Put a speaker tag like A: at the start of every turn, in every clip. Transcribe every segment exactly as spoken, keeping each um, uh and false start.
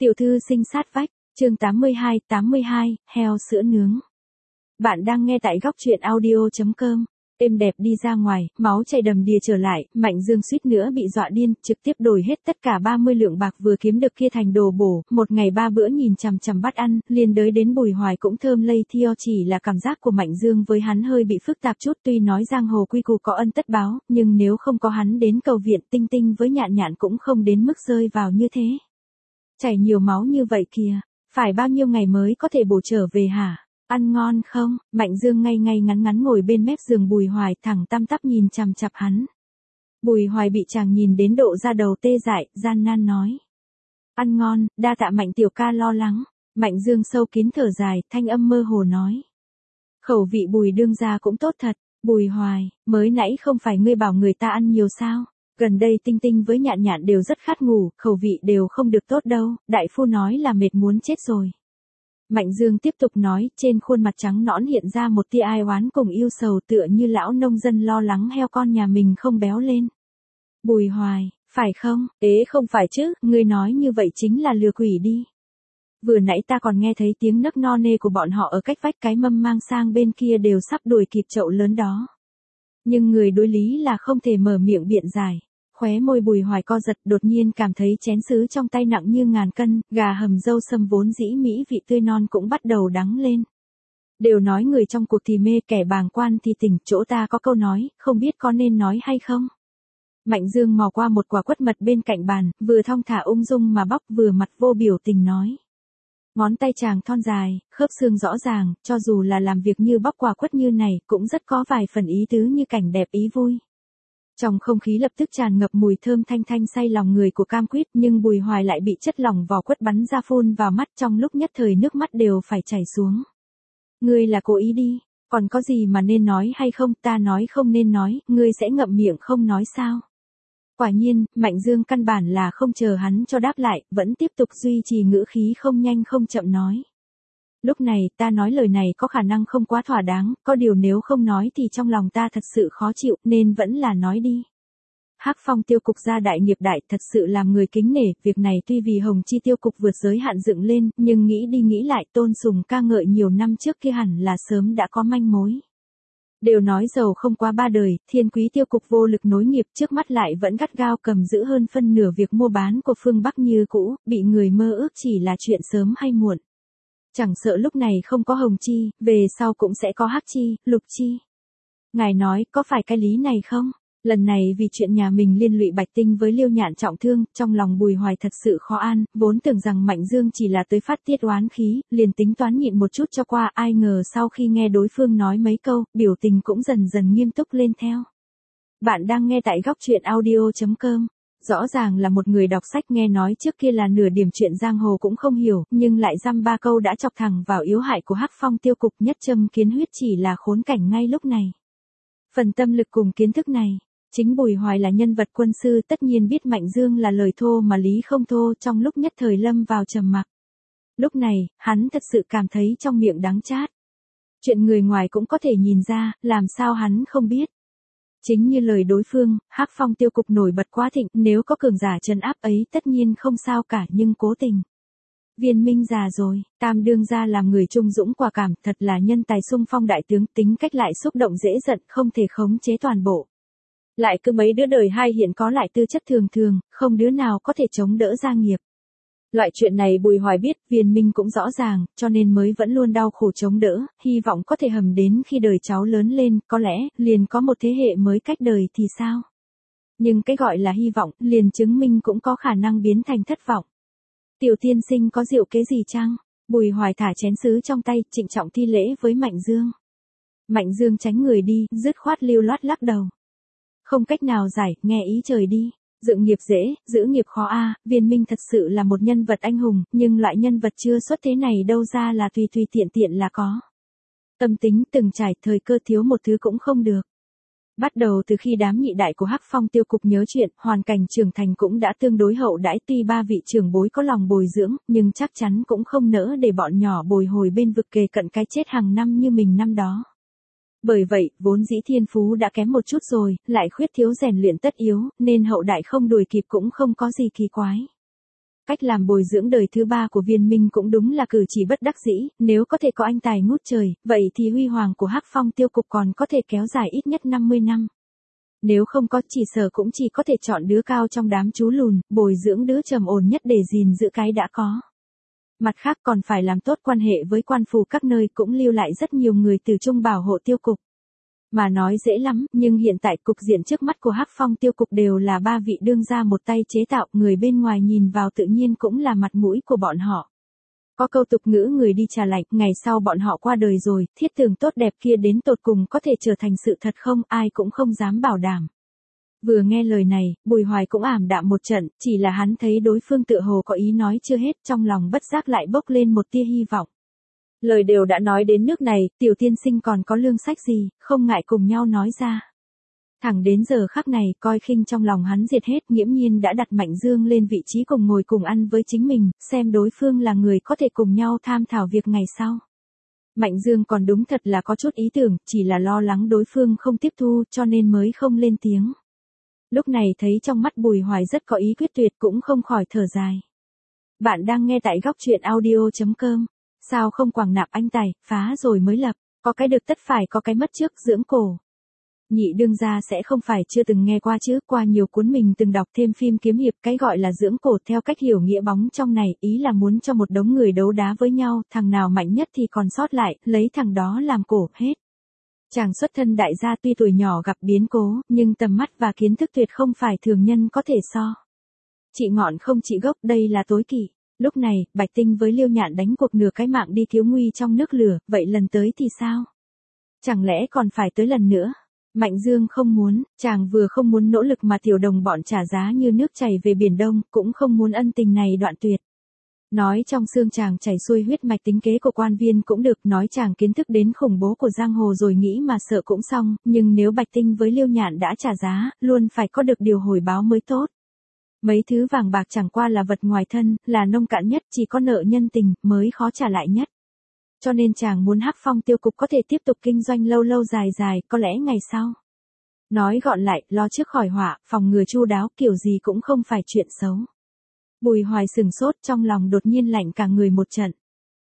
A: Tiểu thư sinh sát vách, chương tám mươi hai, tám mươi hai, heo sữa nướng. Bạn đang nghe tại góc truyện audio chấm com. Êm đẹp đi ra ngoài, máu chảy đầm đìa trở lại, Mạnh Dương suýt nữa bị dọa điên, trực tiếp đổi hết tất cả ba mươi lượng bạc vừa kiếm được kia thành đồ bổ, một ngày ba bữa nhìn chằm chằm bắt ăn, liền đới đến Bùi Hoài cũng thơm lây thiêu. Chỉ là cảm giác của Mạnh Dương với hắn hơi bị phức tạp chút, tuy nói giang hồ quy củ có ân tất báo, nhưng nếu không có hắn đến cầu viện, Tinh Tinh với Nhạn Nhạn cũng không đến mức rơi vào như thế. Chảy nhiều máu như vậy kìa, phải bao nhiêu ngày mới có thể bổ trở về hả? Ăn ngon không? Mạnh Dương ngay ngay ngắn ngắn ngồi bên mép giường Bùi Hoài, thẳng tăm tắp nhìn chằm chằm hắn. Bùi Hoài bị chàng nhìn đến độ da đầu tê dại, gian nan nói. Ăn ngon, đa tạ Mạnh tiểu ca lo lắng. Mạnh Dương sâu kín thở dài, thanh âm mơ hồ nói. Khẩu vị Bùi đương gia cũng tốt thật. Bùi Hoài, mới nãy không phải ngươi bảo người ta ăn nhiều sao? Gần đây Tinh Tinh với Nhạn Nhạn đều rất khát ngủ, khẩu vị đều không được tốt đâu, đại phu nói là mệt muốn chết rồi. Mạnh Dương tiếp tục nói, trên khuôn mặt trắng nõn hiện ra một tia ai oán cùng yêu sầu, tựa như lão nông dân lo lắng heo con nhà mình không béo lên. Bùi Hoài, phải không? Ế không phải chứ, ngươi nói như vậy chính là lừa quỷ đi. Vừa nãy ta còn nghe thấy tiếng nấc no nê của bọn họ ở cách vách, cái mâm mang sang bên kia đều sắp đuổi kịp chậu lớn đó. Nhưng người đối lý là không thể mở miệng biện giải. Khóe môi Bùi Hoài co giật, đột nhiên cảm thấy chén sứ trong tay nặng như ngàn cân, gà hầm dâu sâm vốn dĩ mỹ vị tươi non cũng bắt đầu đắng lên. Đều nói người trong cuộc thì mê, kẻ bàng quan thì tỉnh, chỗ ta có câu nói, không biết có nên nói hay không. Mạnh Dương mò qua một quả quất mật bên cạnh bàn, vừa thong thả ung dung mà bóc, vừa mặt vô biểu tình nói. Ngón tay chàng thon dài, khớp xương rõ ràng, cho dù là làm việc như bóc quả quất như này, cũng rất có vài phần ý tứ như cảnh đẹp ý vui. Trong không khí lập tức tràn ngập mùi thơm thanh thanh say lòng người của cam quýt, nhưng Bùi Hoài lại bị chất lỏng vỏ quất bắn ra phun vào mắt, trong lúc nhất thời nước mắt đều phải chảy xuống. Ngươi là cố ý đi, còn có gì mà nên nói hay không, ta nói không nên nói, ngươi sẽ ngậm miệng không nói sao? Quả nhiên, Mạnh Dương căn bản là không chờ hắn cho đáp lại, vẫn tiếp tục duy trì ngữ khí không nhanh không chậm nói. Lúc này, ta nói lời này có khả năng không quá thỏa đáng, có điều nếu không nói thì trong lòng ta thật sự khó chịu, nên vẫn là nói đi. Hắc Phong tiêu cục gia đại nghiệp đại, thật sự làm người kính nể, việc này tuy vì Hồng Chi tiêu cục vượt giới hạn dựng lên, nhưng nghĩ đi nghĩ lại, Tôn Sùng ca ngợi nhiều năm trước kia hẳn là sớm đã có manh mối. Đều nói giàu không qua ba đời, Thiên Quý tiêu cục vô lực nối nghiệp, trước mắt lại vẫn gắt gao cầm giữ hơn phân nửa việc mua bán của phương Bắc như cũ, bị người mơ ước chỉ là chuyện sớm hay muộn. Chẳng sợ lúc này không có Hồng Chi, về sau cũng sẽ có Hắc Chi, Lục Chi. Ngài nói, có phải cái lý này không? Lần này vì chuyện nhà mình liên lụy Bạch Tinh với Liêu Nhạn trọng thương, trong lòng Bùi Hoài thật sự khó an, vốn tưởng rằng Mạnh Dương chỉ là tới phát tiết oán khí, liền tính toán nhịn một chút cho qua, ai ngờ sau khi nghe đối phương nói mấy câu, biểu tình cũng dần dần nghiêm túc lên theo. Bạn đang nghe tại góc truyện audio chấm com. Rõ ràng là một người đọc sách, nghe nói trước kia là nửa điểm chuyện giang hồ cũng không hiểu, nhưng lại dăm ba câu đã chọc thẳng vào yếu hại của Hắc Phong tiêu cục, nhất châm kiến huyết chỉ là khốn cảnh ngay lúc này. Phần tâm lực cùng kiến thức này, chính Bùi Hoài là nhân vật quân sư tất nhiên biết Mạnh Dương là lời thô mà lý không thô, trong lúc nhất thời lâm vào trầm mặc. Lúc này, hắn thật sự cảm thấy trong miệng đắng chát. Chuyện người ngoài cũng có thể nhìn ra, làm sao hắn không biết. Chính như lời đối phương, Hắc Phong tiêu cục nổi bật quá thịnh, nếu có cường giả trấn áp ấy tất nhiên không sao cả, nhưng cố tình. Viên Minh già rồi, Tam đương gia làm người trung dũng quả cảm, thật là nhân tài xung phong đại tướng, tính cách lại xúc động dễ giận, không thể khống chế toàn bộ. Lại cứ mấy đứa đời hai hiện có lại tư chất thường thường, không đứa nào có thể chống đỡ gia nghiệp. Loại chuyện này Bùi Hoài biết, Viên Minh cũng rõ ràng, cho nên mới vẫn luôn đau khổ chống đỡ, hy vọng có thể hầm đến khi đời cháu lớn lên, có lẽ, liền có một thế hệ mới cách đời thì sao. Nhưng cái gọi là hy vọng, liền chứng minh cũng có khả năng biến thành thất vọng. Tiểu tiên sinh có rượu kế gì chăng? Bùi Hoài thả chén sứ trong tay, trịnh trọng thi lễ với Mạnh Dương. Mạnh Dương tránh người đi, dứt khoát lưu loát lắc đầu. Không cách nào giải, nghe ý trời đi. Dựng nghiệp dễ, giữ nghiệp khó a. Viên Minh thật sự là một nhân vật anh hùng, nhưng loại nhân vật chưa xuất thế này đâu ra là tùy tùy tiện tiện là có. Tâm tính từng trải, thời cơ thiếu một thứ cũng không được. Bắt đầu từ khi đám nhị đại của Hắc Phong tiêu cục nhớ chuyện, hoàn cảnh trưởng thành cũng đã tương đối hậu đãi, tuy ba vị trưởng bối có lòng bồi dưỡng, nhưng chắc chắn cũng không nỡ để bọn nhỏ bồi hồi bên vực kề cận cái chết hàng năm như mình năm đó. Bởi vậy, vốn dĩ thiên phú đã kém một chút rồi, lại khuyết thiếu rèn luyện tất yếu, nên hậu đại không đuổi kịp cũng không có gì kỳ quái. Cách làm bồi dưỡng đời thứ ba của Viên Minh cũng đúng là cử chỉ bất đắc dĩ, nếu có thể có anh tài ngút trời, vậy thì huy hoàng của Hắc Phong tiêu cục còn có thể kéo dài ít nhất năm mươi năm. Nếu không có, chỉ sở cũng chỉ có thể chọn đứa cao trong đám chú lùn, bồi dưỡng đứa trầm ổn nhất để gìn giữ cái đã có. Mặt khác còn phải làm tốt quan hệ với quan phủ các nơi, cũng lưu lại rất nhiều người từ trung bảo hộ tiêu cục. Mà nói dễ lắm, nhưng hiện tại cục diện trước mắt của Hắc Phong tiêu cục đều là ba vị đương gia một tay chế tạo, người bên ngoài nhìn vào tự nhiên cũng là mặt mũi của bọn họ. Có câu tục ngữ người đi trà lạnh, ngày sau bọn họ qua đời rồi, thiết tưởng tốt đẹp kia đến tột cùng có thể trở thành sự thật không, ai cũng không dám bảo đảm. Vừa nghe lời này, Bùi Hoài cũng ảm đạm một trận, chỉ là hắn thấy đối phương tựa hồ có ý nói chưa hết, trong lòng bất giác lại bốc lên một tia hy vọng. Lời đều đã nói đến nước này, tiểu tiên sinh còn có lương sách gì, không ngại cùng nhau nói ra. Thẳng đến giờ khắc này, coi khinh trong lòng hắn diệt hết, nghiễm nhiên đã đặt Mạnh Dương lên vị trí cùng ngồi cùng ăn với chính mình, xem đối phương là người có thể cùng nhau tham thảo việc ngày sau. Mạnh Dương còn đúng thật là có chút ý tưởng, chỉ là lo lắng đối phương không tiếp thu cho nên mới không lên tiếng. Lúc này thấy trong mắt Bùi Hoài rất có ý quyết tuyệt cũng không khỏi thở dài. Bạn đang nghe tại góc truyện audio chấm com. Sao không quảng nạp anh tài, phá rồi mới lập, có cái được tất phải có cái mất trước, dưỡng cổ. Nhị đương gia sẽ không phải chưa từng nghe qua chứ, qua nhiều cuốn mình từng đọc thêm phim kiếm hiệp, cái gọi là dưỡng cổ theo cách hiểu nghĩa bóng trong này, ý là muốn cho một đống người đấu đá với nhau, thằng nào mạnh nhất thì còn sót lại, lấy thằng đó làm cổ, hết. Chàng xuất thân đại gia tuy tuổi nhỏ gặp biến cố, nhưng tầm mắt và kiến thức tuyệt không phải thường nhân có thể so. Chị ngọn không chị gốc, đây là tối kỵ. Lúc này, Bạch Tinh với Liêu Nhạn đánh cuộc nửa cái mạng đi thiếu nguy trong nước lửa, vậy lần tới thì sao? Chẳng lẽ còn phải tới lần nữa? Mạnh Dương không muốn, chàng vừa không muốn nỗ lực mà tiểu đồng bọn trả giá như nước chảy về Biển Đông, cũng không muốn ân tình này đoạn tuyệt. Nói trong xương chàng chảy xuôi huyết mạch tính kế của quan viên cũng được, nói chàng kiến thức đến khủng bố của giang hồ rồi nghĩ mà sợ cũng xong, nhưng nếu Bạch Tinh với Liêu Nhạn đã trả giá, luôn phải có được điều hồi báo mới tốt. Mấy thứ vàng bạc chẳng qua là vật ngoài thân, là nông cạn nhất, chỉ có nợ nhân tình, mới khó trả lại nhất. Cho nên chàng muốn Hắc Phong tiêu cục có thể tiếp tục kinh doanh lâu lâu dài dài, có lẽ ngày sau. Nói gọn lại, lo trước khỏi họa, phòng ngừa chu đáo, kiểu gì cũng không phải chuyện xấu. Bùi Hoài sừng sốt, trong lòng đột nhiên lạnh cả người một trận.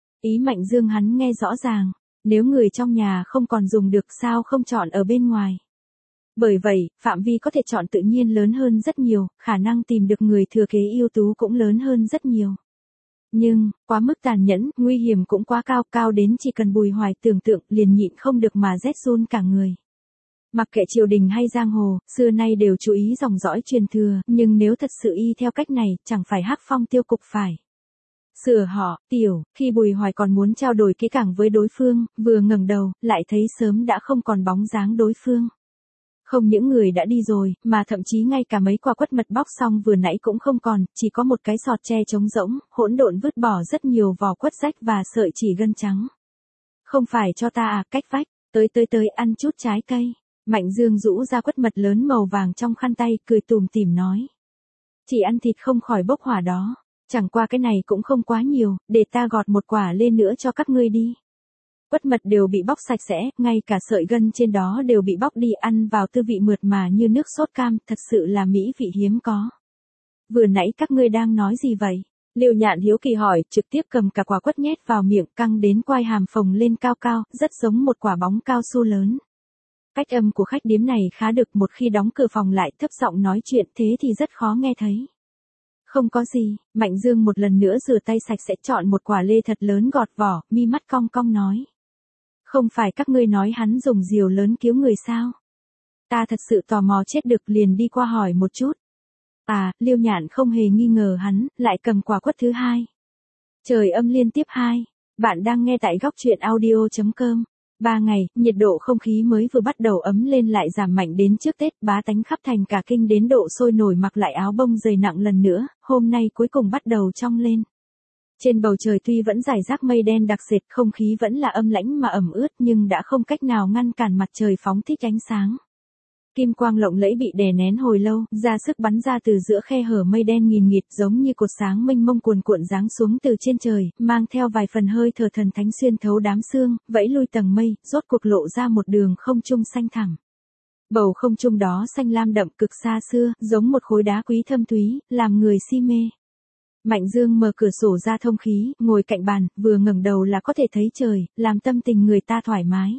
A: Ý Mạnh Dương hắn nghe rõ ràng, nếu người trong nhà không còn dùng được sao không chọn ở bên ngoài. Bởi vậy, phạm vi có thể chọn tự nhiên lớn hơn rất nhiều, khả năng tìm được người thừa kế ưu tú cũng lớn hơn rất nhiều. Nhưng, quá mức tàn nhẫn, nguy hiểm cũng quá cao, cao đến chỉ cần Bùi Hoài tưởng tượng liền nhịn không được mà rét run cả người. Mặc kệ triều đình hay giang hồ, xưa nay đều chú ý dòng dõi truyền thừa, nhưng nếu thật sự y theo cách này, chẳng phải Hắc Phong tiêu cục phải sửa họ, tiểu, khi Bùi Hoài còn muốn trao đổi kỹ càng với đối phương, vừa ngẩng đầu, lại thấy sớm đã không còn bóng dáng đối phương. Không những người đã đi rồi, mà thậm chí ngay cả mấy quả quất mật bóc xong vừa nãy cũng không còn, chỉ có một cái sọt tre trống rỗng, hỗn độn vứt bỏ rất nhiều vỏ quất rách và sợi chỉ gân trắng. Không phải cho ta à, cách vách, tới tới tới ăn chút trái cây. Mạnh Dương rũ ra quất mật lớn màu vàng trong khăn tay, cười tủm tỉm nói. Chỉ ăn thịt không khỏi bốc hỏa đó, chẳng qua cái này cũng không quá nhiều, để ta gọt một quả lên nữa cho các ngươi đi. Quất mật đều bị bóc sạch sẽ, ngay cả sợi gân trên đó đều bị bóc đi, ăn vào tư vị mượt mà như nước sốt cam, thật sự là mỹ vị hiếm có. Vừa nãy các ngươi đang nói gì vậy? Liêu Nhạn hiếu kỳ hỏi, trực tiếp cầm cả quả quất nhét vào miệng, căng đến quai hàm phồng lên cao cao, rất giống một quả bóng cao su lớn. Cách âm của khách điếm này khá được, một khi đóng cửa phòng lại thấp giọng nói chuyện thế thì rất khó nghe thấy. Không có gì, Mạnh Dương một lần nữa rửa tay sạch sẽ, chọn một quả lê thật lớn gọt vỏ, mi mắt cong cong nói. Không phải các ngươi nói hắn dùng diều lớn cứu người sao? Ta thật sự tò mò chết được, liền đi qua hỏi một chút. À, Liêu Nhạn không hề nghi ngờ hắn, lại cầm quả quất thứ hai. Trời âm liên tiếp hai. Bạn đang nghe tại góc truyện audio chấm com. Ba ngày, nhiệt độ không khí mới vừa bắt đầu ấm lên lại giảm mạnh đến trước Tết, bá tánh khắp thành cả kinh đến độ sôi nổi mặc lại áo bông dày nặng lần nữa, hôm nay cuối cùng bắt đầu trong lên. Trên bầu trời tuy vẫn rải rác mây đen đặc sệt, không khí vẫn là âm lãnh mà ẩm ướt nhưng đã không cách nào ngăn cản mặt trời phóng thích ánh sáng. Kim quang lộng lẫy bị đè nén hồi lâu, ra sức bắn ra từ giữa khe hở mây đen nghìn nghịt, giống như cột sáng mênh mông cuồn cuộn giáng xuống từ trên trời, mang theo vài phần hơi thở thần thánh xuyên thấu đám sương, vẫy lui tầng mây, rốt cuộc lộ ra một đường không trung xanh thẳm. Bầu không trung đó xanh lam đậm cực xa xưa, giống một khối đá quý thâm thúy, làm người si mê. Mạnh Dương mở cửa sổ ra thông khí, ngồi cạnh bàn, vừa ngẩng đầu là có thể thấy trời, làm tâm tình người ta thoải mái.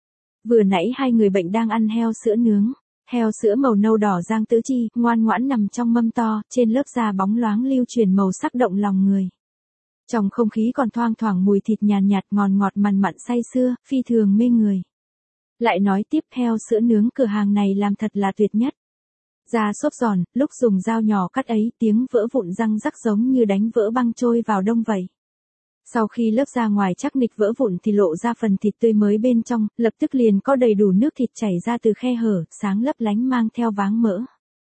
A: Vừa nãy hai người bệnh đang ăn heo sữa nướng. Heo sữa màu nâu đỏ rang tứ chi, ngoan ngoãn nằm trong mâm to, trên lớp da bóng loáng lưu truyền màu sắc động lòng người. Trong không khí còn thoang thoảng mùi thịt nhàn nhạt, nhạt ngọt ngọt mặn mặn say sưa, phi thường mê người. Lại nói tiếp, heo sữa nướng cửa hàng này làm thật là tuyệt nhất. Da xốp giòn, lúc dùng dao nhỏ cắt ấy, tiếng vỡ vụn răng rắc giống như đánh vỡ băng trôi vào đông vậy. Sau khi lớp da ngoài chắc nịch vỡ vụn thì lộ ra phần thịt tươi mới bên trong, lập tức liền có đầy đủ nước thịt chảy ra từ khe hở, sáng lấp lánh mang theo váng mỡ.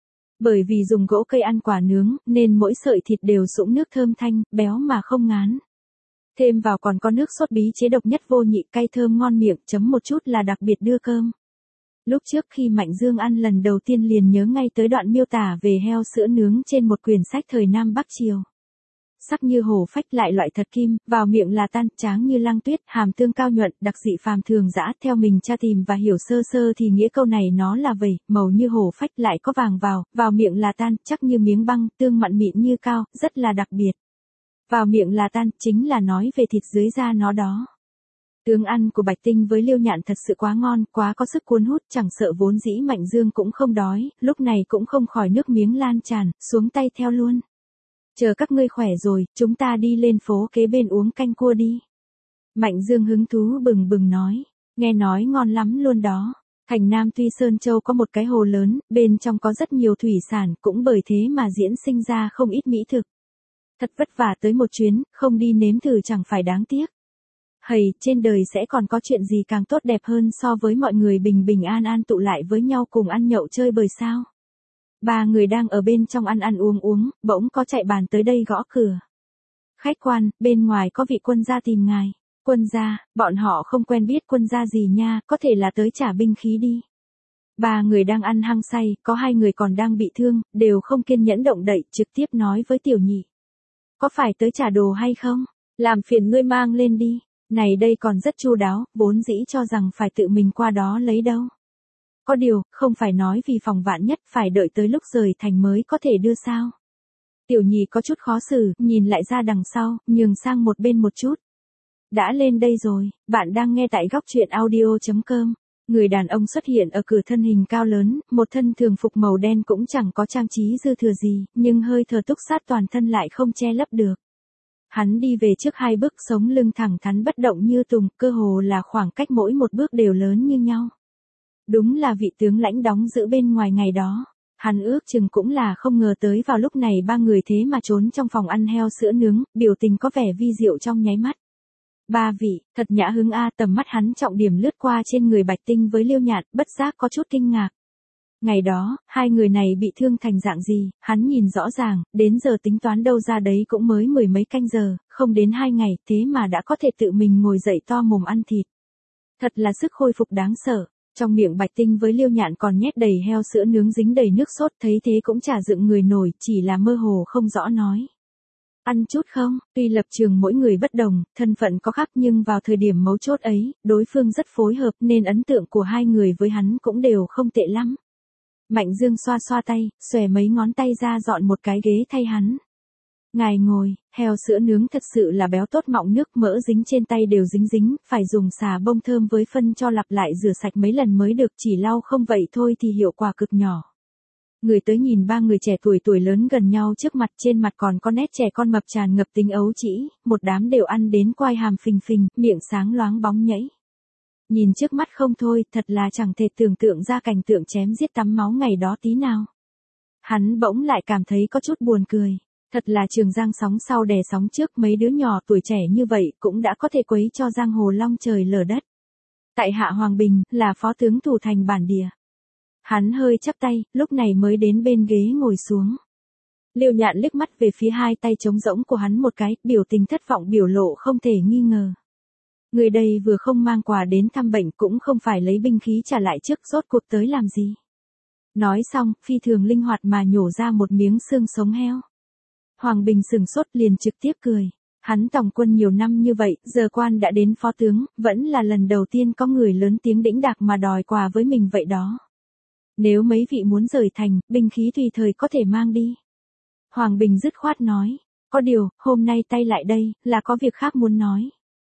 A: Bởi vì dùng gỗ cây ăn quả nướng, nên mỗi sợi thịt đều sũng nước thơm thanh, béo mà không ngán. Thêm vào còn có nước sốt bí chế độc nhất vô nhị, cay thơm ngon miệng, chấm một chút là đặc biệt đưa cơm. Lúc trước khi Mạnh Dương ăn lần đầu tiên liền nhớ ngay tới đoạn miêu tả về heo sữa nướng trên một quyển sách thời Nam Bắc Triều. Sắc như hổ phách lại loại thật kim, vào miệng là tan, tráng như lăng tuyết, hàm tương cao nhuận, đặc dị phàm thường dã, theo mình tra tìm và hiểu sơ sơ thì nghĩa câu này nó là vẩy, màu như hổ phách lại có vàng vào, vào miệng là tan, chắc như miếng băng, tương mặn mịn như cao, rất là đặc biệt. Vào miệng là tan, chính là nói về thịt dưới da nó đó. Tướng ăn của Bạch Tinh với Liêu Nhạn thật sự quá ngon, quá có sức cuốn hút, chẳng sợ vốn dĩ Mạnh Dương cũng không đói, lúc này cũng không khỏi nước miếng lan tràn, xuống tay theo luôn. Chờ các ngươi khỏe rồi, chúng ta đi lên phố kế bên uống canh cua đi. Mạnh Dương hứng thú bừng bừng nói, nghe nói ngon lắm luôn đó. Thành Nam Tuy Sơn Châu có một cái hồ lớn, bên trong có rất nhiều thủy sản, cũng bởi thế mà diễn sinh ra không ít mỹ thực. Thật vất vả tới một chuyến, không đi nếm thử chẳng phải đáng tiếc. Hầy, trên đời sẽ còn có chuyện gì càng tốt đẹp hơn so với mọi người bình bình an an tụ lại với nhau cùng ăn nhậu chơi bời sao? Ba người đang ở bên trong ăn ăn uống uống, bỗng có chạy bàn tới đây gõ cửa. Khách quan, bên ngoài có vị quân gia tìm ngài. Quân gia, bọn họ không quen biết quân gia gì nha, có thể là tới trả binh khí đi. Ba người đang ăn hăng say, có hai người còn đang bị thương, đều không kiên nhẫn động đậy, trực tiếp nói với tiểu nhị. Có phải tới trả đồ hay không? Làm phiền ngươi mang lên đi. Này đây còn rất chu đáo, vốn dĩ cho rằng phải tự mình qua đó lấy đâu. Có điều, không phải nói vì phòng vạn nhất phải đợi tới lúc rời thành mới có thể đưa sao. Tiểu nhị có chút khó xử, nhìn lại ra đằng sau, nhường sang một bên một chút. Đã lên đây rồi, bạn đang nghe tại góc truyện audio chấm com. Người đàn ông xuất hiện ở cửa, thân hình cao lớn, một thân thường phục màu đen cũng chẳng có trang trí dư thừa gì, nhưng hơi thở túc sát toàn thân lại không che lấp được. Hắn đi về trước hai bước, sống lưng thẳng thắn bất động như tùng, cơ hồ là khoảng cách mỗi một bước đều lớn như nhau. Đúng là vị tướng lãnh đóng giữ bên ngoài ngày đó. Hắn ước chừng cũng là không ngờ tới vào lúc này ba người thế mà trốn trong phòng ăn heo sữa nướng, biểu tình có vẻ vi diệu trong nháy mắt. Ba vị, thật nhã hứng a, tầm mắt hắn trọng điểm lướt qua trên người Bạch Tinh với Liêu Nhạn, bất giác có chút kinh ngạc. Ngày đó, hai người này bị thương thành dạng gì, hắn nhìn rõ ràng, đến giờ tính toán đâu ra đấy cũng mới mười mấy canh giờ, không đến hai ngày, thế mà đã có thể tự mình ngồi dậy to mồm ăn thịt. Thật là sức khôi phục đáng sợ. Trong miệng Bạch Tinh với Liêu Nhạn còn nhét đầy heo sữa nướng dính đầy nước sốt, thấy thế cũng chả dựng người nổi, chỉ là mơ hồ không rõ nói. Ăn chút không? Tuy lập trường mỗi người bất đồng, thân phận có khác nhưng vào thời điểm mấu chốt ấy, đối phương rất phối hợp nên ấn tượng của hai người với hắn cũng đều không tệ lắm. Mạnh Dương xoa xoa tay, xòe mấy ngón tay ra dọn một cái ghế thay hắn. Ngài ngồi, heo sữa nướng thật sự là béo tốt, mọng nước, mỡ dính trên tay đều dính dính, phải dùng xà bông thơm với phân cho lặp lại rửa sạch mấy lần mới được, chỉ lau không vậy thôi thì hiệu quả cực nhỏ. Người tới nhìn ba người trẻ tuổi tuổi lớn gần nhau trước mặt, trên mặt còn có nét trẻ con mập tràn ngập tính ấu trĩ, một đám đều ăn đến quai hàm phình phình, miệng sáng loáng bóng nhảy. Nhìn trước mắt không thôi, thật là chẳng thể tưởng tượng ra cảnh tượng chém giết tắm máu ngày đó tí nào. Hắn bỗng lại cảm thấy có chút buồn cười. Thật là Trường Giang sóng sau đè sóng trước, mấy đứa nhỏ tuổi trẻ như vậy cũng đã có thể quấy cho giang hồ long trời lở đất. Tại hạ Hoàng Bình, là phó tướng thủ thành bản địa. Hắn hơi chắp tay, lúc này mới đến bên ghế ngồi xuống. Liêu Nhạn liếc mắt về phía hai tay trống rỗng của hắn một cái, biểu tình thất vọng biểu lộ không thể nghi ngờ. Người đây vừa không mang quà đến thăm bệnh cũng không phải lấy binh khí trả lại trước, rốt cuộc tới làm gì. Nói xong, phi thường linh hoạt mà nhổ ra một miếng xương sống heo. Hoàng Bình sừng sốt liền trực tiếp cười. Hắn tòng quân nhiều năm như vậy, giờ quan đã đến phó tướng, vẫn là lần đầu tiên có người lớn tiếng đĩnh đạc mà đòi quà với mình vậy đó. Nếu mấy vị muốn rời thành, binh khí tùy thời có thể mang đi. Hoàng Bình dứt khoát nói. Có điều, hôm nay tay lại đây, là có việc khác muốn nói.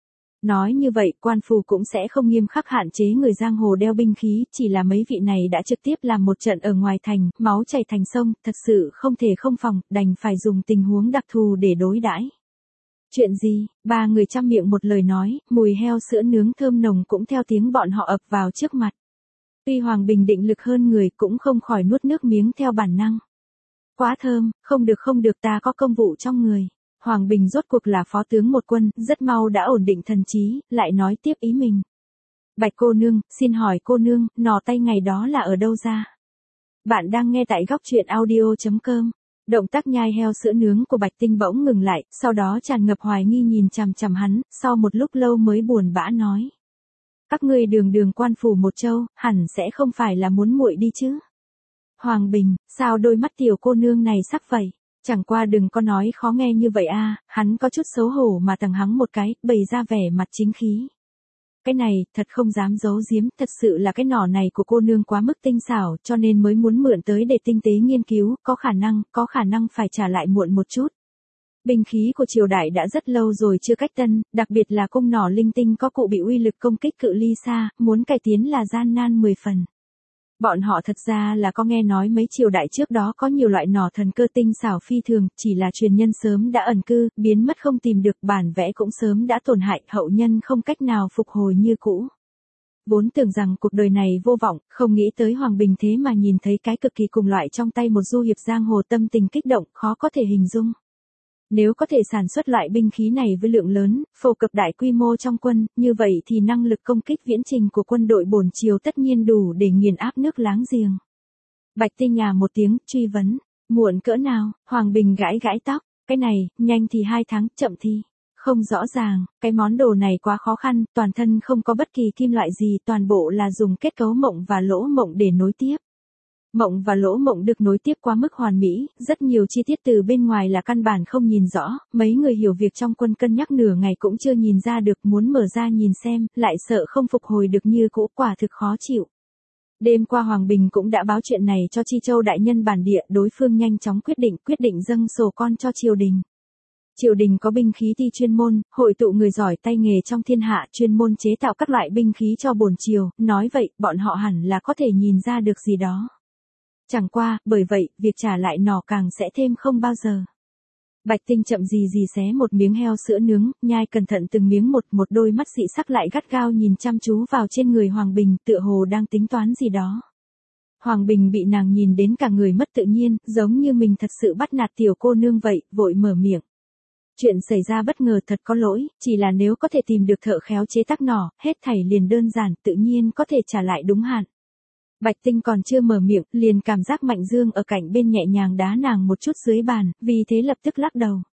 A: Nói như vậy, quan phủ cũng sẽ không nghiêm khắc hạn chế người giang hồ đeo binh khí, chỉ là mấy vị này đã trực tiếp làm một trận ở ngoài thành, máu chảy thành sông, thật sự không thể không phòng, đành phải dùng tình huống đặc thù để đối đãi. Chuyện gì? Ba người trăm miệng một lời nói, mùi heo sữa nướng thơm nồng cũng theo tiếng bọn họ ập vào trước mặt. Tuy Hoàng Bình định lực hơn người cũng không khỏi nuốt nước miếng theo bản năng. Quá thơm, không được không được, ta có công vụ trong người. Hoàng Bình rốt cuộc là phó tướng một quân, rất mau đã ổn định thần trí, lại nói tiếp ý mình. Bạch cô nương, xin hỏi cô nương, nò tay ngày đó là ở đâu ra? Bạn đang nghe tại góc truyện audio chấm com. Động tác nhai heo sữa nướng của Bạch Tinh bỗng ngừng lại, sau đó tràn ngập hoài nghi nhìn chằm chằm hắn, sau một lúc lâu mới buồn bã nói. Các ngươi đường đường quan phủ một châu, hẳn sẽ không phải là muốn muội đi chứ? Hoàng Bình, sao đôi mắt tiểu cô nương này sắc vậy? Chẳng qua đừng có nói khó nghe như vậy a, hắn có chút xấu hổ mà tằng hắng một cái, bày ra vẻ mặt chính khí. Cái này, thật không dám giấu giếm, thật sự là cái nỏ này của cô nương quá mức tinh xảo, cho nên mới muốn mượn tới để tinh tế nghiên cứu, có khả năng, có khả năng phải trả lại muộn một chút. Binh khí của triều đại đã rất lâu rồi chưa cách tân, đặc biệt là cung nỏ linh tinh có cụ bị uy lực công kích cự ly xa, muốn cải tiến là gian nan mười phần. Bọn họ thật ra là có nghe nói mấy triều đại trước đó có nhiều loại nỏ thần cơ tinh xảo phi thường, chỉ là truyền nhân sớm đã ẩn cư, biến mất không tìm được, bản vẽ cũng sớm đã tổn hại, hậu nhân không cách nào phục hồi như cũ. Vốn tưởng rằng cuộc đời này vô vọng, không nghĩ tới Hoàng Bình thế mà nhìn thấy cái cực kỳ cùng loại trong tay một du hiệp giang hồ, tâm tình kích động, khó có thể hình dung. Nếu có thể sản xuất loại binh khí này với lượng lớn, phổ cập đại quy mô trong quân, như vậy thì năng lực công kích viễn trình của quân đội bổn triều tất nhiên đủ để nghiền áp nước láng giềng. Bạch Tinh nhà một tiếng, truy vấn, muộn cỡ nào? Hoàng Bình gãi gãi tóc, cái này, nhanh thì hai tháng, chậm thì không rõ ràng, cái món đồ này quá khó khăn, toàn thân không có bất kỳ kim loại gì, toàn bộ là dùng kết cấu mộng và lỗ mộng để nối tiếp. Mộng và lỗ mộng được nối tiếp quá mức hoàn mỹ, rất nhiều chi tiết từ bên ngoài là căn bản không nhìn rõ, mấy người hiểu việc trong quân cân nhắc nửa ngày cũng chưa nhìn ra được, muốn mở ra nhìn xem, lại sợ không phục hồi được như cũ, quả thực khó chịu. Đêm qua Hoàng Bình cũng đã báo chuyện này cho Chi Châu đại nhân bản địa, đối phương nhanh chóng quyết định, quyết định dâng sổ con cho triều đình. Triều đình có binh khí thi chuyên môn, hội tụ người giỏi tay nghề trong thiên hạ, chuyên môn chế tạo các loại binh khí cho bổn triều, nói vậy, bọn họ hẳn là có thể nhìn ra được gì đó. Chẳng qua, bởi vậy, việc trả lại nỏ càng sẽ thêm không bao giờ. Bạch Tinh chậm gì gì xé một miếng heo sữa nướng, nhai cẩn thận từng miếng một, một đôi mắt dị sắc lại gắt gao nhìn chăm chú vào trên người Hoàng Bình, tựa hồ đang tính toán gì đó. Hoàng Bình bị nàng nhìn đến cả người mất tự nhiên, giống như mình thật sự bắt nạt tiểu cô nương vậy, vội mở miệng. Chuyện xảy ra bất ngờ thật có lỗi, chỉ là nếu có thể tìm được thợ khéo chế tác nỏ, hết thảy liền đơn giản, tự nhiên có thể trả lại đúng hạn. Bạch Tinh còn chưa mở miệng, liền cảm giác Mạnh Dương ở cạnh bên nhẹ nhàng đá nàng một chút dưới bàn, vì thế lập tức lắc đầu.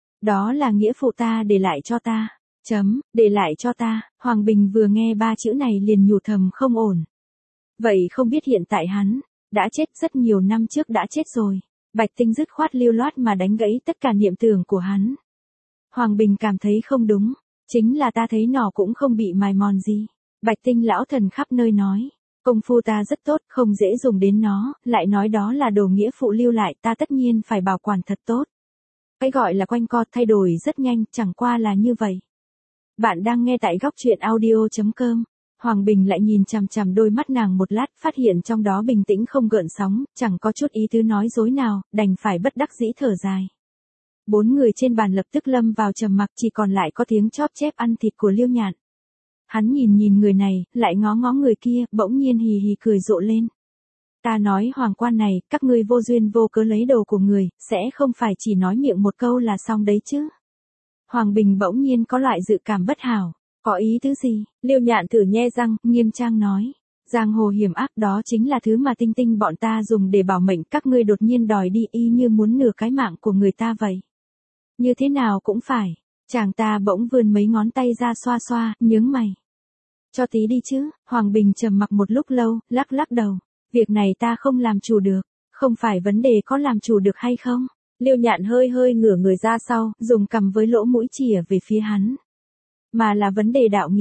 A: Đó là nghĩa phụ ta để lại cho ta. Chấm, để lại cho ta. Hoàng Bình vừa nghe ba chữ này liền nhủ thầm không ổn. Vậy không biết hiện tại hắn đã chết, rất nhiều năm trước đã chết rồi. Bạch Tinh dứt khoát lưu loát mà đánh gãy tất cả niệm tưởng của hắn. Hoàng Bình cảm thấy không đúng, chính là ta thấy nỏ cũng không bị mài mòn gì. Bạch Tinh lão thần khắp nơi nói. Công phu ta rất tốt, không dễ dùng đến nó, lại nói đó là đồ nghĩa phụ lưu lại, ta tất nhiên phải bảo quản thật tốt. Cái gọi là quanh co thay đổi rất nhanh, chẳng qua là như vậy. Bạn đang nghe tại góc truyện audio chấm com. Hoàng Bình lại nhìn chằm chằm đôi mắt nàng một lát, phát hiện trong đó bình tĩnh không gợn sóng, chẳng có chút ý tứ nói dối nào, đành phải bất đắc dĩ thở dài. Bốn người trên bàn lập tức lâm vào trầm mặc, chỉ còn lại có tiếng chóp chép ăn thịt của Liêu Nhạn. Hắn nhìn nhìn người này, lại ngó ngó người kia, bỗng nhiên hì hì cười rộ lên. Ta nói hoàng quan này, các ngươi vô duyên vô cớ lấy đồ của người, sẽ không phải chỉ nói miệng một câu là xong đấy chứ. Hoàng Bình bỗng nhiên có loại dự cảm bất hảo. Có ý tứ gì? Liêu Nhạn thử nhe răng, nghiêm trang nói. Giang hồ hiểm ác đó chính là thứ mà tinh tinh bọn ta dùng để bảo mệnh, các ngươi đột nhiên đòi đi y như muốn nửa cái mạng của người ta vậy. Như thế nào cũng phải. Chàng ta bỗng vươn mấy ngón tay ra xoa xoa, nhướng mày. Cho tí đi chứ. Hoàng Bình trầm mặc một lúc lâu, lắc lắc đầu. Việc này ta không làm chủ được. Không phải vấn đề có làm chủ được hay không. Liêu Nhạn hơi hơi ngửa người ra sau, dùng cằm với lỗ mũi chìa về phía hắn. Mà là vấn đề đạo nghĩa.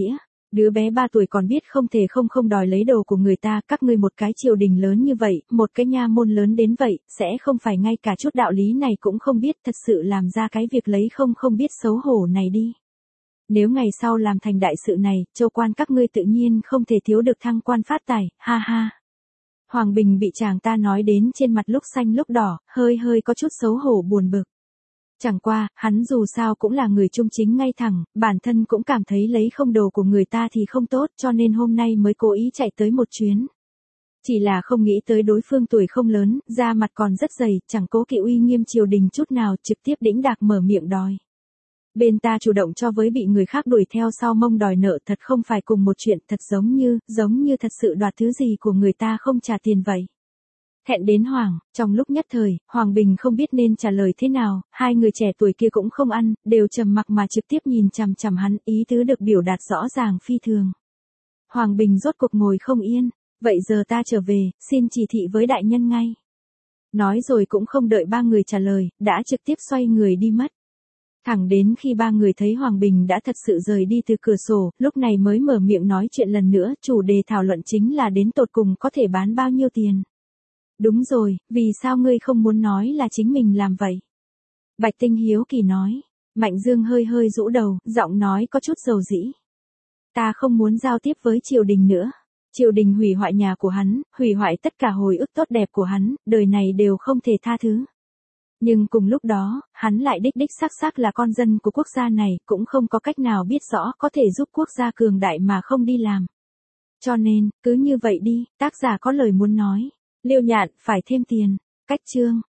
A: Đứa bé ba tuổi còn biết không thể không không đòi lấy đồ của người ta, các ngươi một cái triều đình lớn như vậy, một cái nha môn lớn đến vậy, sẽ không phải ngay cả chút đạo lý này cũng không biết, thật sự làm ra cái việc lấy không không biết xấu hổ này đi. Nếu ngày sau làm thành đại sự này, châu quan các ngươi tự nhiên không thể thiếu được thăng quan phát tài, ha ha. Hoàng Bình bị chàng ta nói đến trên mặt lúc xanh lúc đỏ, hơi hơi có chút xấu hổ buồn bực. Chẳng qua, hắn dù sao cũng là người trung chính ngay thẳng, bản thân cũng cảm thấy lấy không đồ của người ta thì không tốt, cho nên hôm nay mới cố ý chạy tới một chuyến. Chỉ là không nghĩ tới đối phương tuổi không lớn, da mặt còn rất dày, chẳng cố kỵ uy nghiêm triều đình chút nào, trực tiếp đĩnh đạc mở miệng đòi. Bên ta chủ động cho với bị người khác đuổi theo sau mông đòi nợ thật không phải cùng một chuyện, thật giống như, giống như thật sự đoạt thứ gì của người ta không trả tiền vậy. Thẹn đến hoảng, trong lúc nhất thời, Hoàng Bình không biết nên trả lời thế nào, hai người trẻ tuổi kia cũng không ăn, đều trầm mặc mà trực tiếp nhìn chằm chằm hắn, ý tứ được biểu đạt rõ ràng phi thường. Hoàng Bình rốt cuộc ngồi không yên, vậy giờ ta trở về, xin chỉ thị với đại nhân ngay. Nói rồi cũng không đợi ba người trả lời, đã trực tiếp xoay người đi mất. Thẳng đến khi ba người thấy Hoàng Bình đã thật sự rời đi từ cửa sổ, lúc này mới mở miệng nói chuyện lần nữa, chủ đề thảo luận chính là đến tột cùng có thể bán bao nhiêu tiền. Đúng rồi, vì sao ngươi không muốn nói là chính mình làm vậy? Bạch Tinh hiếu kỳ nói. Mạnh Dương hơi hơi rũ đầu, giọng nói có chút dầu dĩ. Ta không muốn giao tiếp với triều đình nữa. Triều đình hủy hoại nhà của hắn, hủy hoại tất cả hồi ức tốt đẹp của hắn, đời này đều không thể tha thứ. Nhưng cùng lúc đó, hắn lại đích đích xác xác là con dân của quốc gia này, cũng không có cách nào biết rõ có thể giúp quốc gia cường đại mà không đi làm. Cho nên, cứ như vậy đi, tác giả có lời muốn nói. Liêu Nhạn, phải thêm tiền. Cách chương.